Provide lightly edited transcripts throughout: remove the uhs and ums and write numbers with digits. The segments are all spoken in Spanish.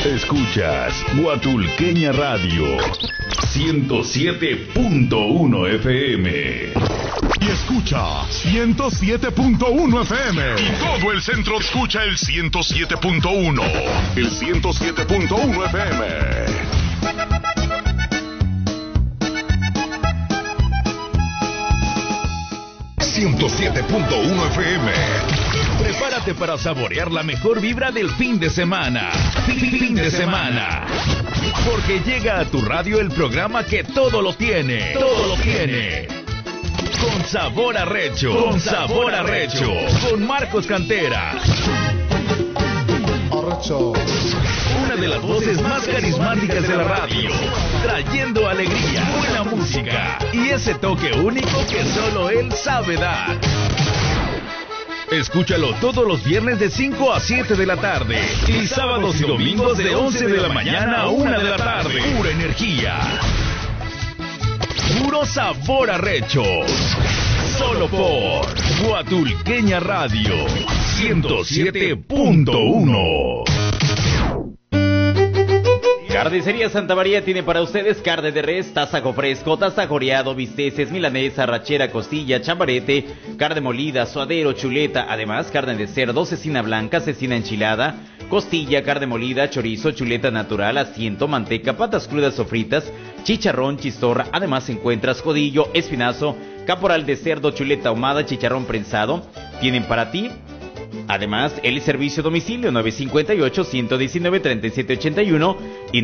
Escuchas Huatulqueña Radio 107.1 FM. Y escucha 107.1 FM. Y todo el centro escucha el 107.1. El 107.1 FM. 107.1 FM. Prepárate para saborear la mejor vibra del fin de semana. Fin de semana. Porque llega a tu radio el programa que todo lo tiene. Todo lo tiene. Con sabor a recho. Con sabor a recho. Con Marcos Cantera. Una de las voces más carismáticas de la radio, trayendo alegría, buena música y ese toque único que solo él sabe dar. Escúchalo todos los viernes de 5 a 7 de la tarde y sábados y domingos de 11 de la mañana a 1 de la tarde. Pura energía. Puro sabor a recho. Solo por Huatulqueña Radio 107.1. Carnicería Santa María tiene para ustedes carne de res, tasajo fresco, tasajoreado, bisteces, milanesa, arrachera, costilla, chambarete, carne molida, suadero, chuleta, además carne de cerdo, cecina blanca, cecina enchilada, costilla, carne molida, chorizo, chuleta natural, asiento, manteca, patas crudas o fritas, chicharrón, chistorra, además encuentras codillo, espinazo, caporal de cerdo, chuleta ahumada, chicharrón prensado. Tienen para ti además el servicio a domicilio 958-119-3781 y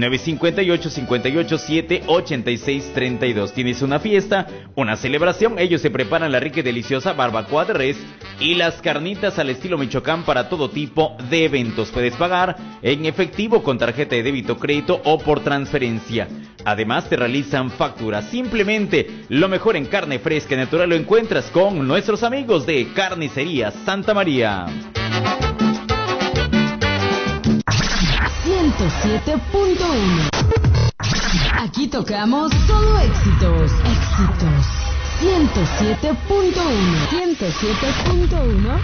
958-587-8632. Tienes una fiesta, una celebración, ellos se preparan la rica y deliciosa barbacoa de res y las carnitas al estilo Michoacán para todo tipo de eventos. Puedes pagar en efectivo con tarjeta de débito, crédito o por transferencia. Además te realizan facturas. Simplemente lo mejor en carne fresca y natural lo encuentras con nuestros amigos de Carnicería Santa María. 107.1. Aquí tocamos solo éxitos. Éxitos. 107.1. 107.1.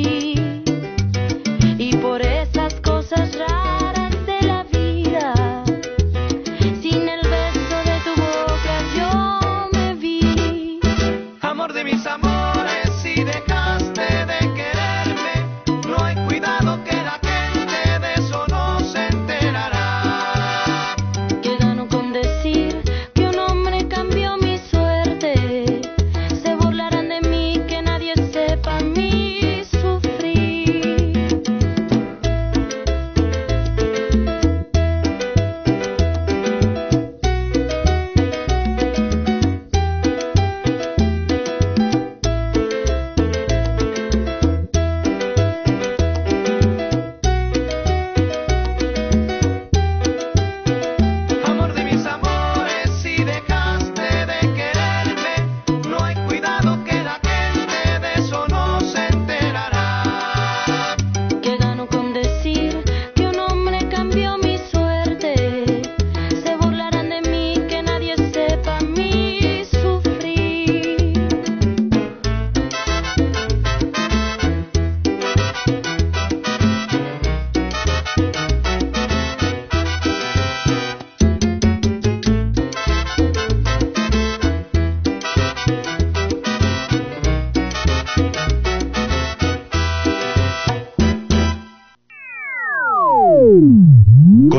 Por esas cosas raras de la vida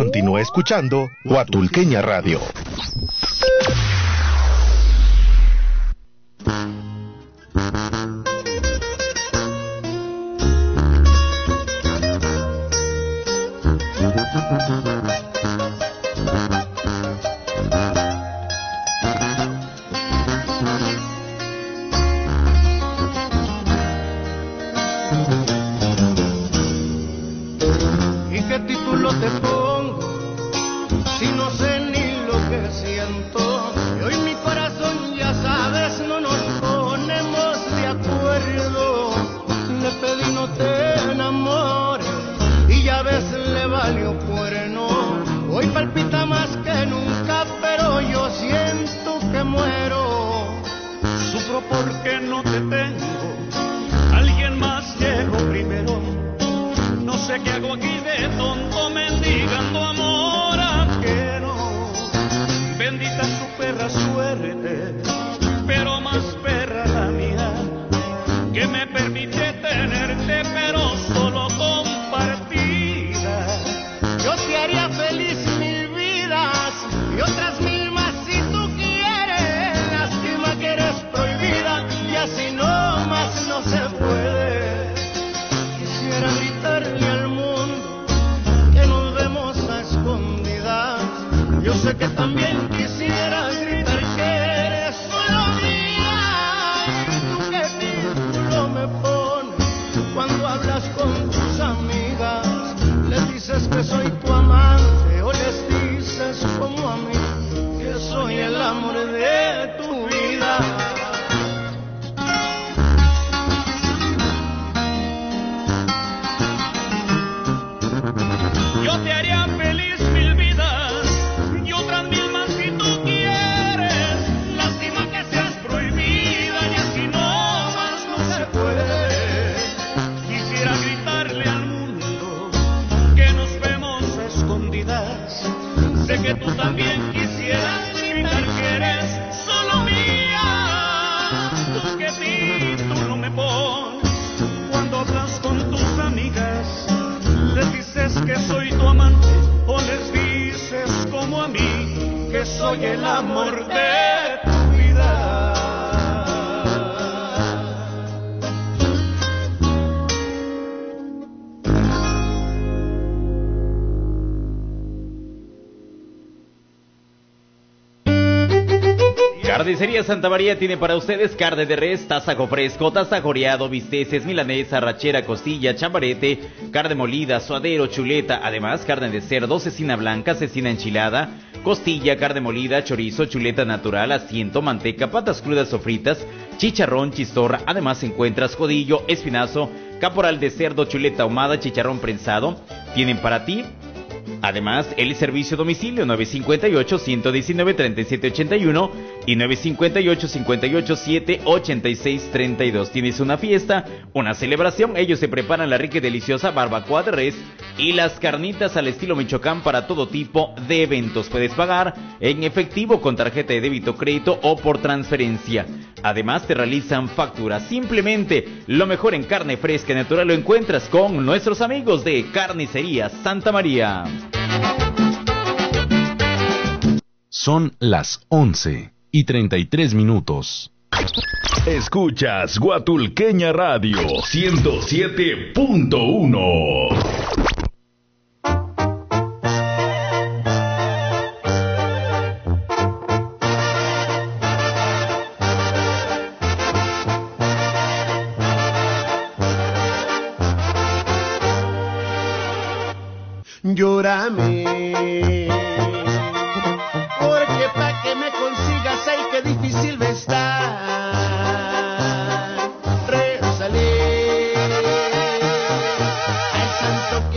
Continúa escuchando Huatulqueña Radio. ¿Y qué título te pongo si no sé ni lo que siento? Y hoy mi corazón, ya sabes, no nos ponemos de acuerdo. Le pedí no te enamores y ya ves le valió cuerno. Hoy palpita más que nunca, pero yo siento que muero. Sufro porque no te tengo, alguien más llegó primero. No sé qué hago aquí de tonto mendigando amor ajeno. Bendita su perra suerte, pero más perra la mía, que me permite tenerte pero solo compartida. Yo te haría feliz 1000 vidas y otras 1000 más si tú quieres. Lástima que eres prohibida y así no más no se puede. Quisiera gritarle al mundo que nos vemos a escondidas. Yo sé que también quisiera gritar que eres solo mía. Tú que título me pones cuando hablas con tus amigas. Les dices que soy tu amante o les dices como a mí que soy el amor de tu vida. Yo te haría feliz 1000 vidas y otras 1000 más si tú quieres. Lástima que seas prohibida y así no más no se puede. Quisiera gritarle al mundo que nos vemos a escondidas. Sé que tú también quisieras gritar que eres solo mía. Tú qué título me pones cuando hablas con tus amigas. Les dices que soy tu amante o les dices como a mí que soy el amor de tu vida. Carnicería Santa María tiene para ustedes carne de res, tasajo fresco, tasajo oreado, bisteces, milanesa, arrachera, costilla, chambarete, carne molida, suadero, chuleta, además carne de cerdo, cecina blanca, cecina enchilada, costilla, carne molida, chorizo, chuleta natural, asiento, manteca, patas crudas sofritas, chicharrón, chistorra, además encuentras codillo, espinazo, caporal de cerdo, chuleta ahumada, chicharrón prensado. Tienen para ti además el servicio a domicilio 958-119-3781 y 958-587-8632. Tienes una fiesta, una celebración, ellos se preparan la rica y deliciosa barbacoa de res y las carnitas al estilo Michoacán para todo tipo de eventos. Puedes pagar en efectivo con tarjeta de débito, crédito o por transferencia. Además te realizan facturas. Simplemente lo mejor en carne fresca y natural lo encuentras con nuestros amigos de Carnicería Santa María. Son las 11:33. Escuchas Huatulqueña Radio 107.1. Llórame, porque pa' que me consigas, ay, qué difícil va a estar. Rézale al santo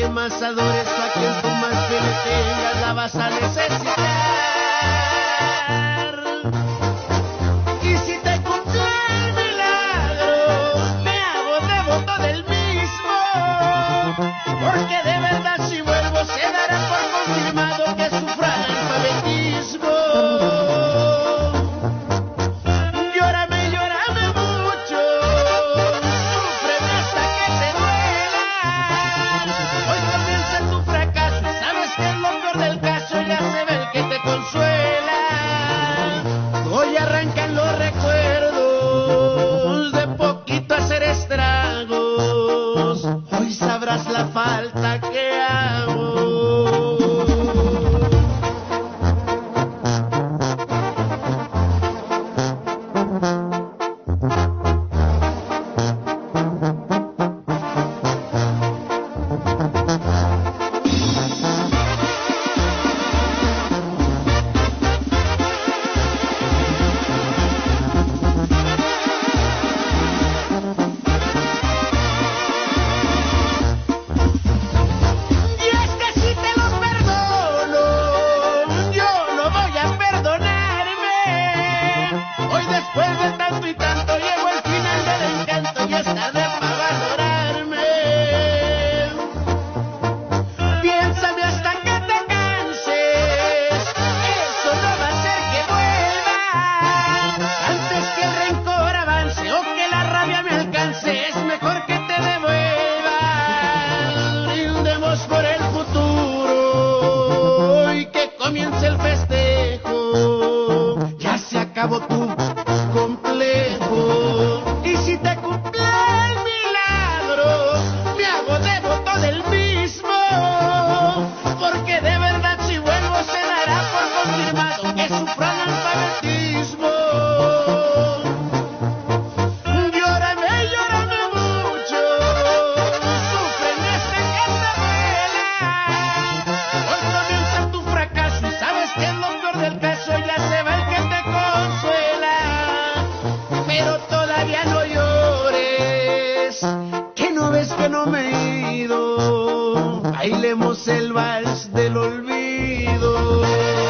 olvido.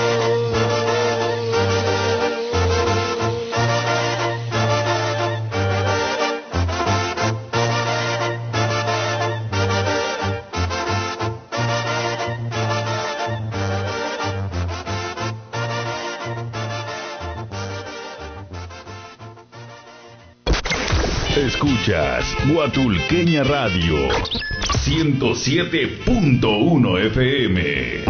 Escuchas Huatulqueña Radio 107.1 FM.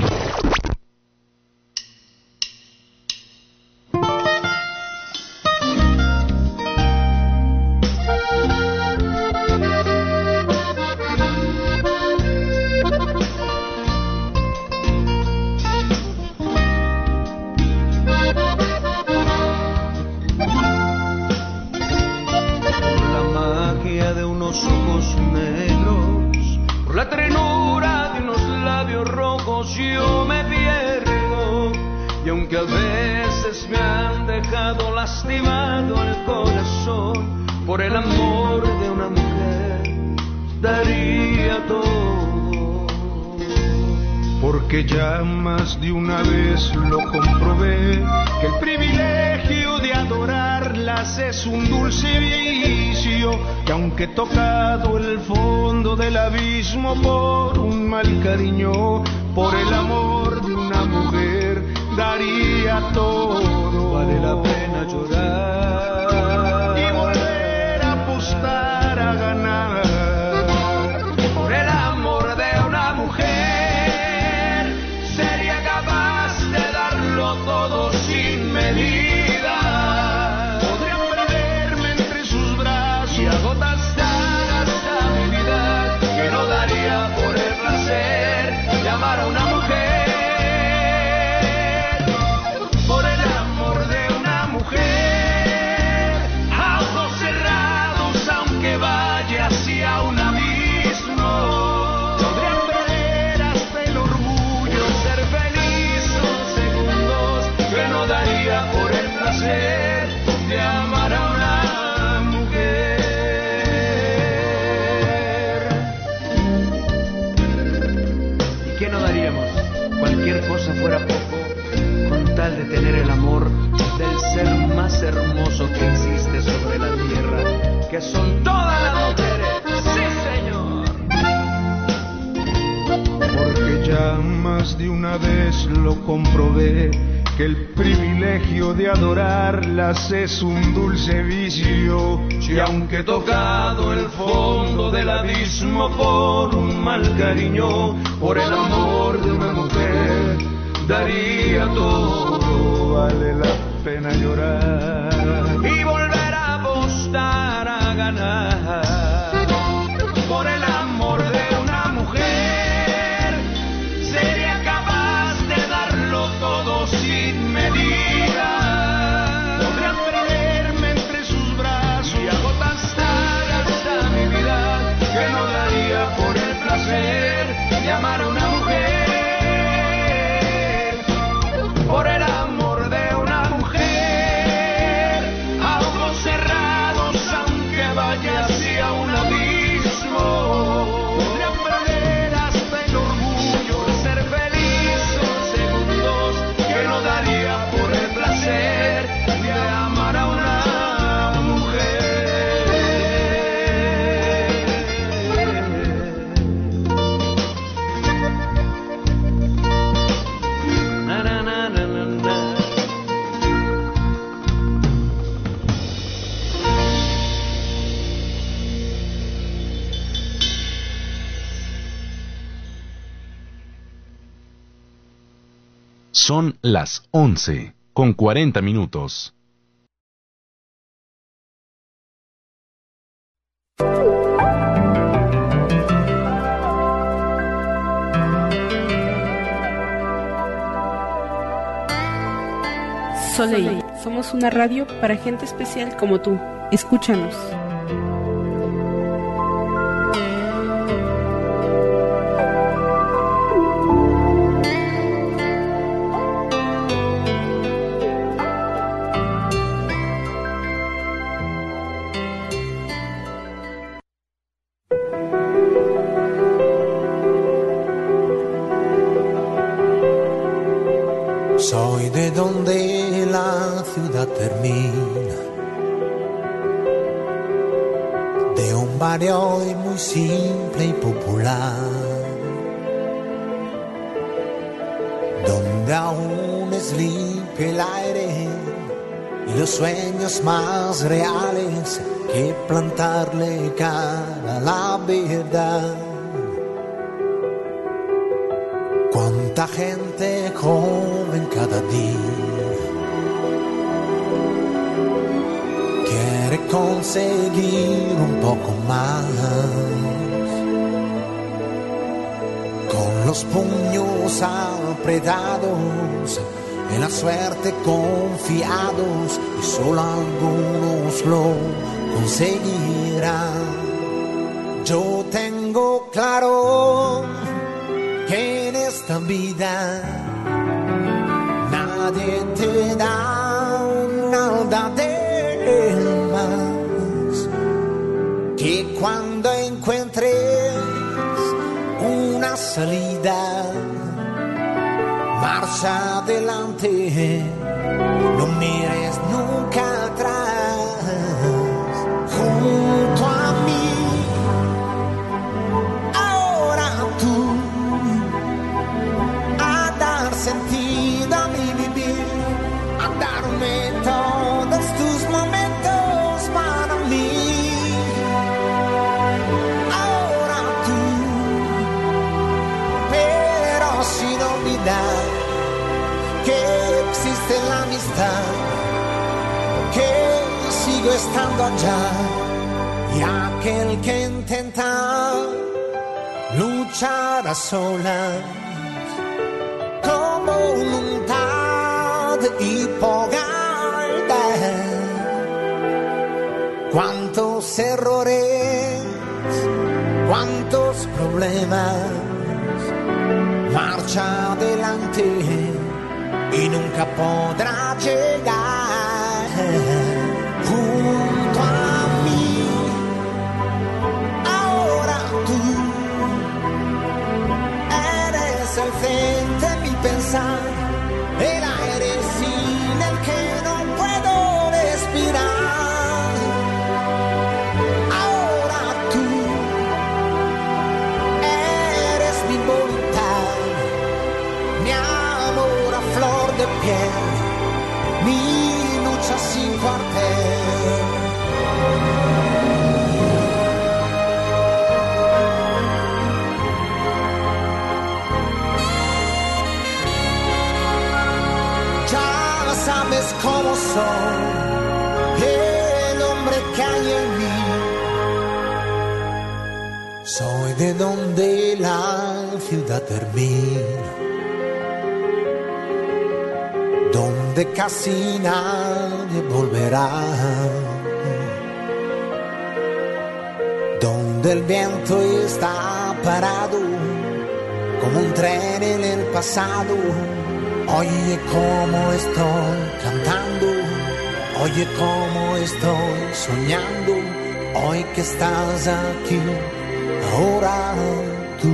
Que ya más de una vez lo comprobé, que el privilegio de adorarlas es un dulce vicio, que aunque tocado el fondo del abismo por un mal cariño, por el amor de una mujer daría todo. Vale la pena llorar y volver a apostar a ganar por el amor de una mujer. Todo sin medida, podría perderme entre sus brazos y agotasar hasta mi vida, que no daría por el placer de amar a una mujer, por el amor de una mujer, a ojos cerrados aunque vaya hacia un abismo, podría perder hasta el orgullo, ser feliz un segundo, que no daría por el placer de amar a una mujer. ¿Y qué no daríamos? Cualquier cosa fuera poco, con tal de tener el amor del ser más hermoso que existe sobre la tierra, que son todas las mujeres. ¡Sí, señor! Porque ya más de una vez lo comprobé, que el privilegio de adorarlas es un dulce vicio, y aunque tocado el fondo del abismo por un mal cariño, por el amor de una mujer daría todo. Vale la pena llorar y volver a apostar a ganar por el amor de una mujer, sería capaz de darlo todo sin medida, podría perderme entre sus brazos y agotasar hasta mi vida, que no daría por el placer de amar a una mujer, por el amor de una mujer, a ojos cerrados aunque vaya hacia un abismo, podría perder hasta el orgullo de ser feliz unos segundos, que no daría por el placer de amar a una mujer. Na, na, na, na, na, na. Son las 11:40. Soleil, somos una radio para gente especial como tú. Escúchanos. Soy de donde la ciudad termina, de un barrio muy simple y popular, donde aún es limpio el aire y los sueños más reales que plantarle cara a la verdad. Cuánta gente joven cada día quiere conseguir un poco más, con los puños apretados, en la suerte confiados, y solo algunos lo conseguirán. Yo tengo claro que en esta vida nadie te da nada de más, que cuando encuentres una salida, marcha adelante, no mires nunca atrás. Junto a mí, ahora tú, a dar sentido a mi vivir, a darme todos tus momentos para mí. Ahora tú, pero sin olvidar que existe la amistad, que sigo estando allá, y aquel que intenta luchar a solas, con voluntad y pogada. Cuántos errores, cuántos problemas, marcha adelante y nunca podrá llegar. Junto a mí, ahora tú eres el frente de mi pensar, el aire sin el que no puedo respirar. Ahora tú eres mi voluntad, mi amor a flor de piel, mi lucha sin cuartel. Ya sabes cómo soy, el hombre que hay en mí. Soy de donde la ciudad termina, donde casi nadie volverá, donde el viento está parado como un tren en el pasado. Oye cómo estoy cantando, oye cómo estoy soñando, hoy que estás aquí, ahora tú.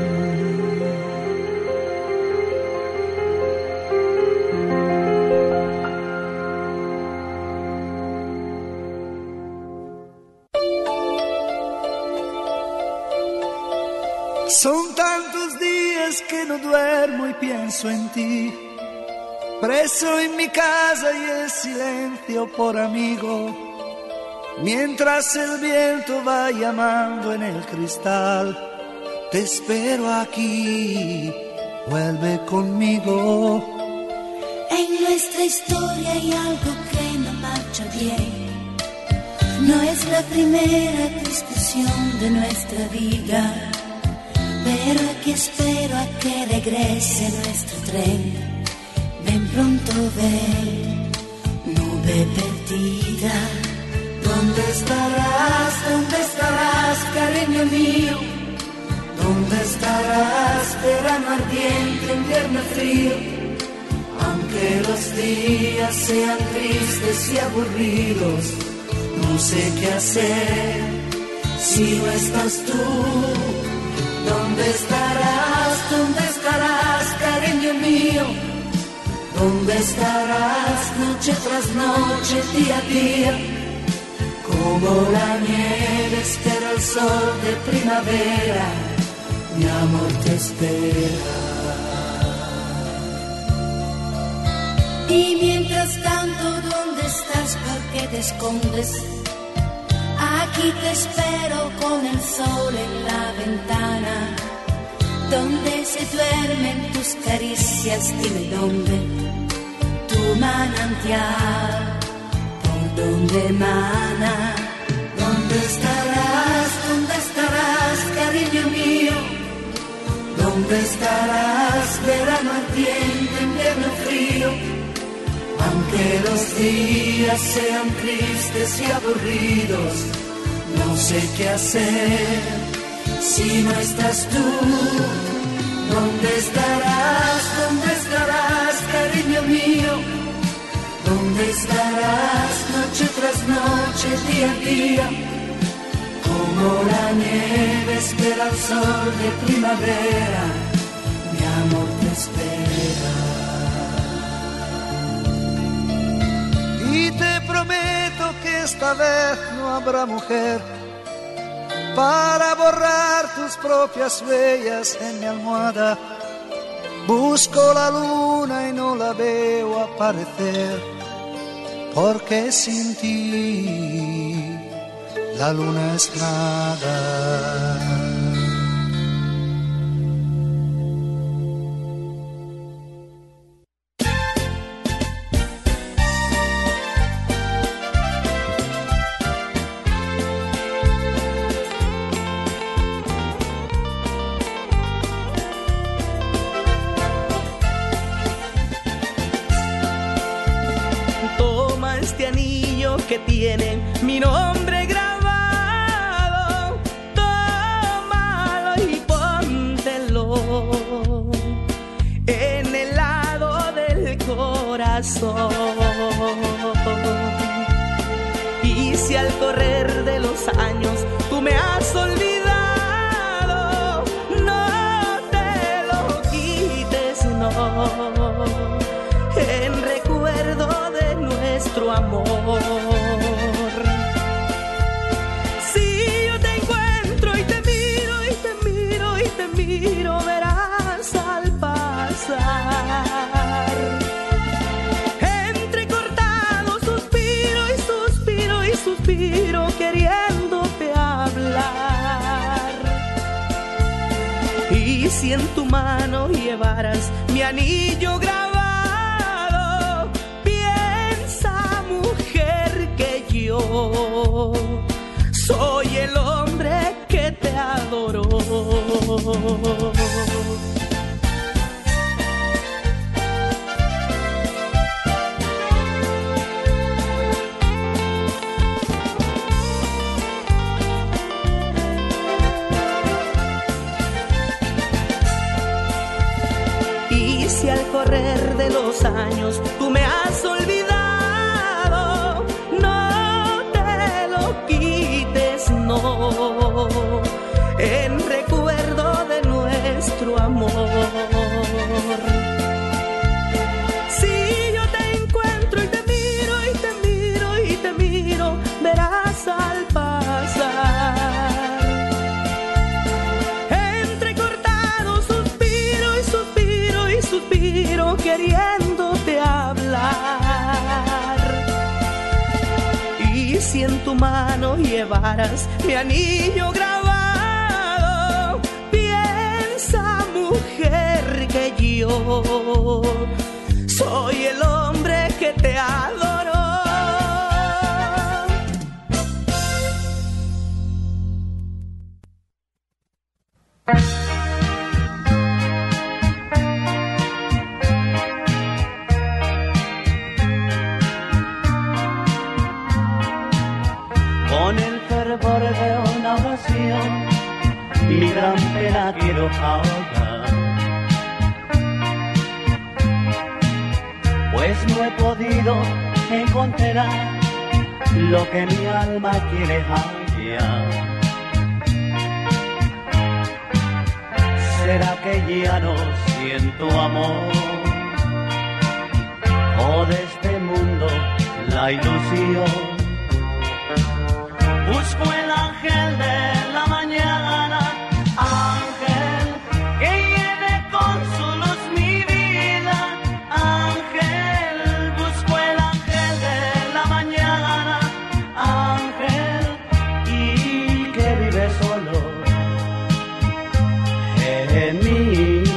Son tantos días que no duermo y pienso en ti, preso en mi casa y el silencio por amigo, mientras el viento va llamando en el cristal. Te espero aquí, vuelve conmigo. En nuestra historia hay algo que no marcha bien. No es la primera discusión de nuestra vida, pero aquí espero a que regrese nuestro tren. Ven pronto, ven, nube perdida. ¿Dónde estarás, cariño mío? ¿Dónde estarás, verano ardiente, invierno frío? Aunque los días sean tristes y aburridos, no sé qué hacer si no estás tú. ¿Dónde estarás, cariño mío? ¿Dónde estarás noche tras noche, día a día? Como la nieve espera el sol de primavera, mi amor te espera. Y mientras tanto, ¿dónde estás? ¿Por qué te escondes? Aquí te espero con el sol en la ventana, donde se duermen tus caricias, dime dónde, tu manantial, por donde emana. ¿Dónde estarás, cariño mío? ¿Dónde estarás, verano ardiente, invierno frío? Aunque los días sean tristes y aburridos, no sé qué hacer si no estás tú. ¿Dónde estarás, cariño mío? ¿Dónde estarás, noche tras noche, día a día? Como la nieve espera el sol de primavera, mi amor te espera. Y te prometo que esta vez no habrá mujer para borrar tus propias huellas en mi almohada. Busco la luna y no la veo aparecer, porque sin ti la luna es nada. Que tienen mi nombre grabado, tómalo y póntelo en el lado del corazón. Y si al correr de los años tú me has olvidado, no te lo quites, no, en recuerdo de nuestro amor. Si yo te encuentro y te miro y te miro y te miro, verás al pasar entrecortado suspiro y suspiro y suspiro, queriéndote hablar. Y si en tu mano llevaras mi anillo grabado, yo soy el hombre que te adoró. Y si al correr de los años tú me has olvidado, no, en recuerdo de nuestro amor. Si yo te encuentro y te miro y te miro y te miro, verás al pasar entrecortado suspiro y suspiro y suspiro, queriéndote hablar. Y si en tu mano llevaras mi anillo grabado, piensa, mujer, que yo soy el hombre que te adoró. Con el fervor de una oración, mi gran pena quiero ahogar, pues no he podido encontrar lo que mi alma quiere hallar. ¿Será que ya no siento amor? la ilusión. Busco el ángel de la mañana, ángel que lleve con su luz mi vida, ángel. Busco el ángel de la mañana, ángel, y que vive solo en mí.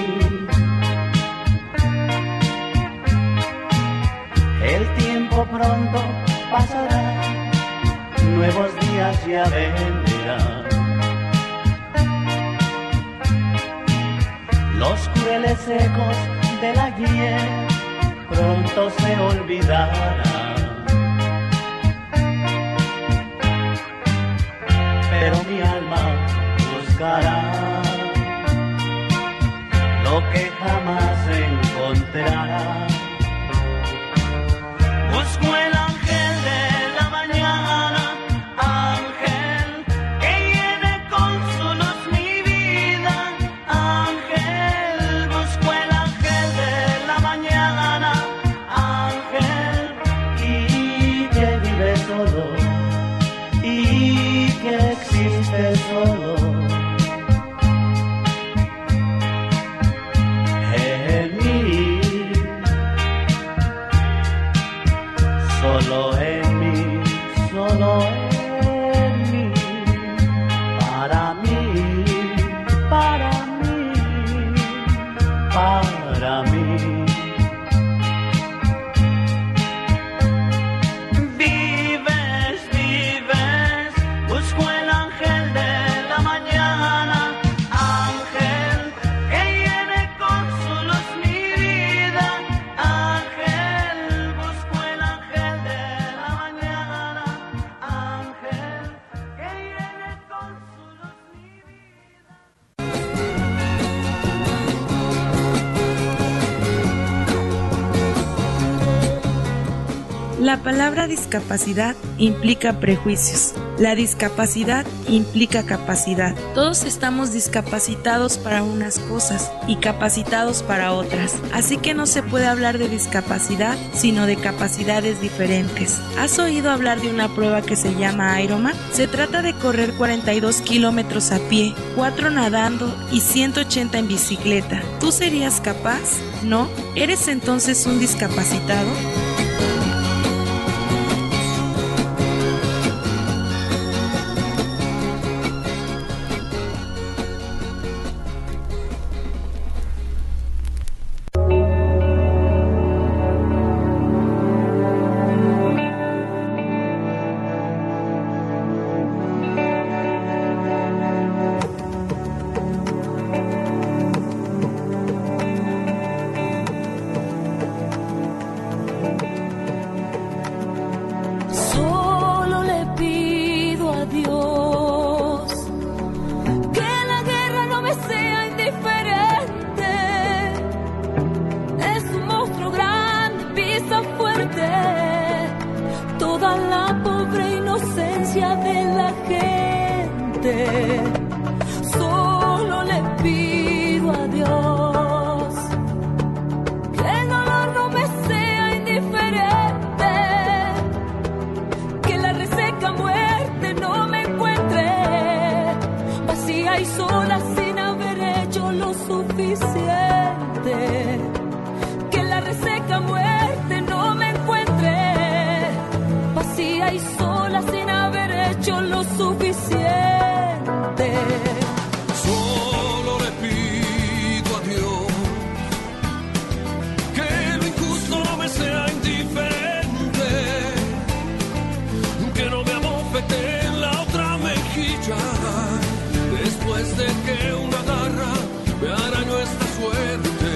El tiempo pronto pasará, nuevos días ya vendrán. Los crueles ecos de la guía pronto se olvidarán. Pero mi alma buscará lo que jamás encontrará. Busco el ángel de la mañana, ángel que llene con su luz mi vida, ángel. Busco el ángel de la mañana, ángel, y que vive solo y que existe solo en mí. Solo en mí, solo en mí, para mí, para mí, para mí. Vives, vives, busco el ángel de la mañana, ángel que llene con su luz mi vida, ángel. Busco el ángel de la mañana, ángel que llene con su luz mi vida. La palabra discapacidad implica prejuicios. La discapacidad implica capacidad. Todos estamos discapacitados para unas cosas y capacitados para otras. Así que no se puede hablar de discapacidad, sino de capacidades diferentes. ¿Has oído hablar de una prueba que se llama Ironman? Se trata de correr 42 kilómetros a pie, 4 nadando y 180 en bicicleta. ¿Tú serías capaz? ¿No? ¿Eres entonces un discapacitado? Solo le pido a Dios que la guerra no me sea indiferente. Es un monstruo grande, pisa fuerte toda la pobre inocencia de la gente. Solo le pido a Dios que el dolor no me sea indiferente, que la reseca muerte no me encuentre vacía y sola sin haber hecho lo suficiente. Que la reseca muerte no me encuentre vacía y sola sin haber hecho lo suficiente. Solo le pido a Dios que lo injusto no me sea indiferente, que no me abofete en la otra mejilla, después de que una garra me arañó esta suerte.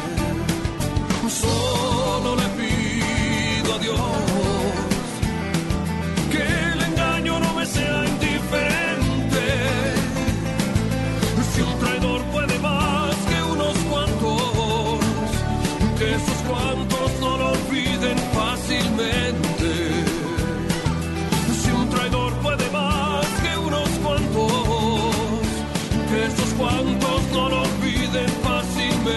Solo le pido a Dios que el engaño no me sea indiferente. Si un traidor puede más que unos cuantos, que esos cuantos no lo olviden fácilmente. Si un traidor puede más que unos cuantos, que esos cuantos no lo olviden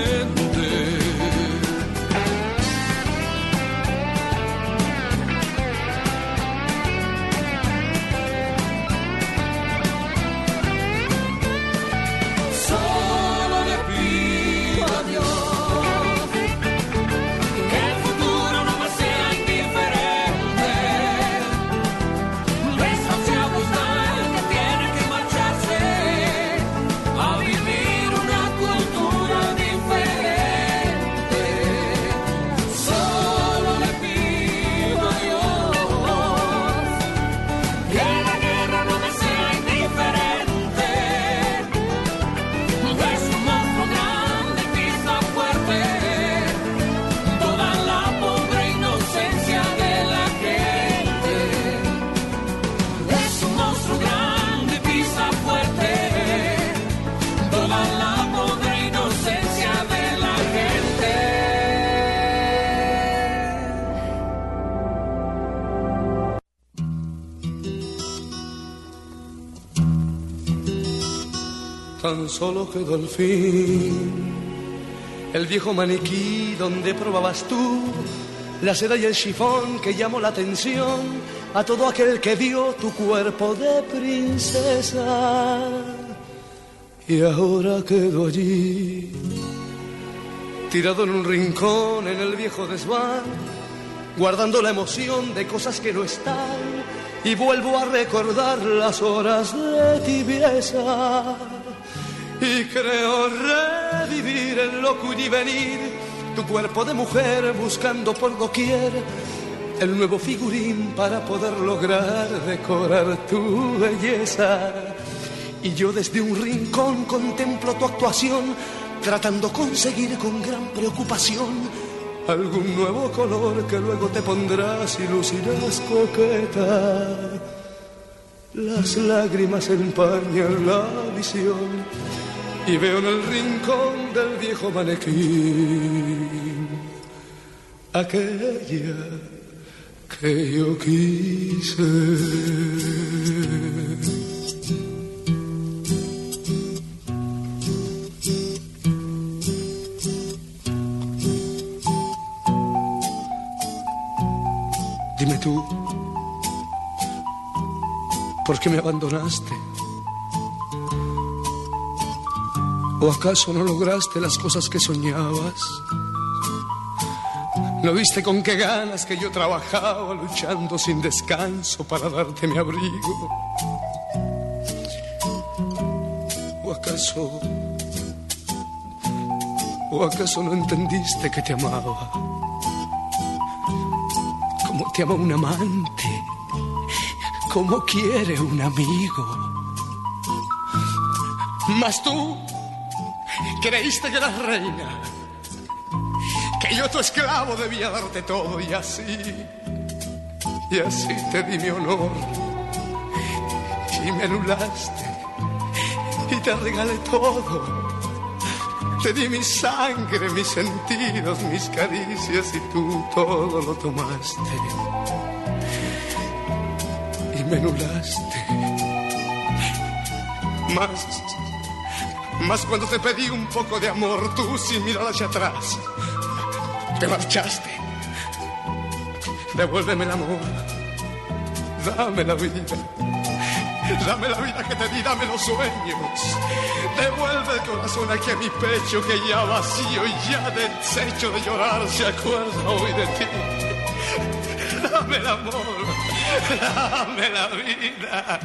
fácilmente. tan solo quedó al fin el viejo maniquí donde probabas tú la seda y el chifón que llamó la atención a todo aquel que vio tu cuerpo de princesa. Y ahora quedo allí, tirado en un rincón en el viejo desván, guardando la emoción de cosas que no están, y vuelvo a recordar las horas de tibieza. Y creo revivir el loco y venir, tu cuerpo de mujer buscando por doquier el nuevo figurín para poder lograr decorar tu belleza. Y yo desde un rincón contemplo tu actuación, tratando conseguir con gran preocupación algún nuevo color que luego te pondrás y lucirás coqueta. Las lágrimas empañan la visión y veo en el rincón del viejo maniquí aquella que yo quise. Dime tú, ¿por qué me abandonaste? ¿O acaso no lograste las cosas que soñabas? ¿No viste con qué ganas que yo trabajaba luchando sin descanso para darte mi abrigo? ¿O acaso no entendiste que te amaba? Como te ama un amante, como quiere un amigo. Mas tú creíste que eras reina, que yo tu esclavo debía darte todo, y así te di mi honor y me anulaste y te regalé todo. Te di mi sangre, mis sentidos, mis caricias, y tú todo lo tomaste y me anulaste. Mas cuando te pedí un poco de amor, tú sin mirar hacia atrás te marchaste. Devuélveme el amor, dame la vida que te di, dame los sueños. Devuelve el corazón aquí a mi pecho, que ya vacío y ya deshecho de llorar se acuerda hoy de ti. Dame el amor, dame la vida.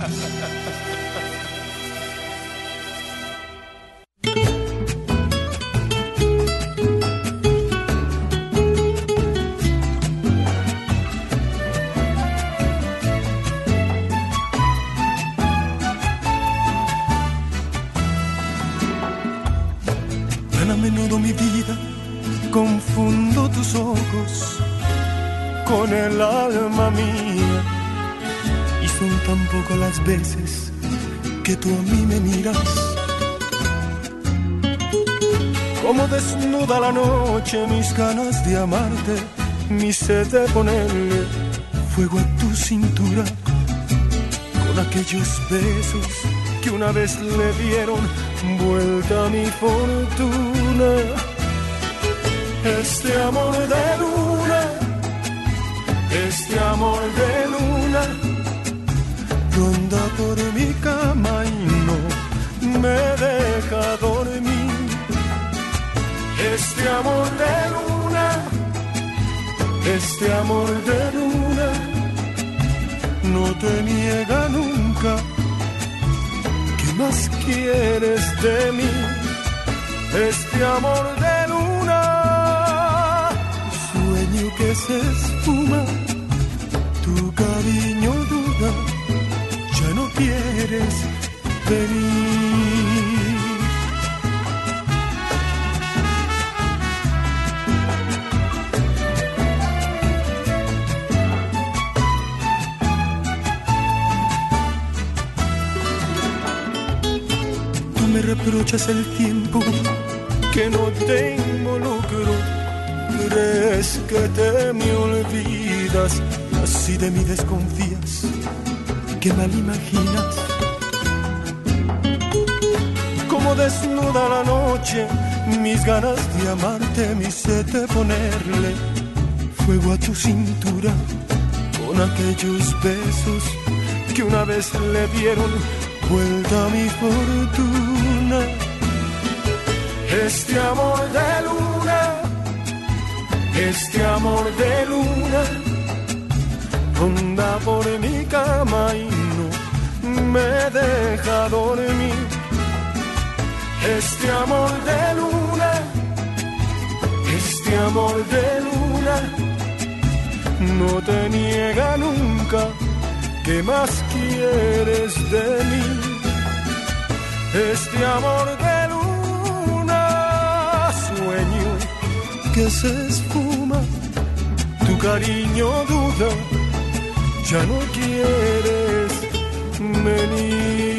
A menudo mi vida confundo tus ojos con el alma mía, y son tan pocas las veces que tú a mí me miras. Como desnuda la noche mis ganas de amarte, mi sed de ponerle fuego a tu cintura, con aquellos besos que una vez le dieron vuelta a mi fortuna. Este amor de luna, ronda por mi cama y no me deja dormir. Este amor de luna, no te niega nunca. ¿Qué más quieres de mí? Este amor de luna, sueño que se esfuma, tu cariño duda, ya no quieres venir. Me reprochas el tiempo que no te involucro, crees que te me olvidas, así de mí desconfías, que mal imaginas. Como como desnuda la noche, mis ganas de amarte, mi sed de ponerle fuego a tu cintura con aquellos besos que una vez le dieron vuelta a mi fortuna. Este amor de luna ronda por mi cama y no me deja dormir. Este amor de luna no te niega nunca. ¿Qué más quieres de mí? Este amor de luna, sueño que se esfuma, tu cariño duda, ya no quieres venir.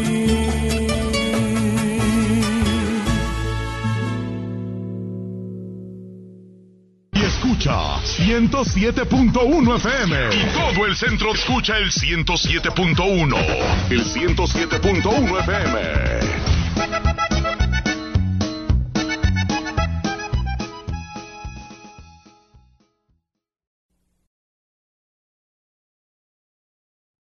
Escucha 107.1 FM. Todo el centro escucha el 107.1. El 107.1 FM.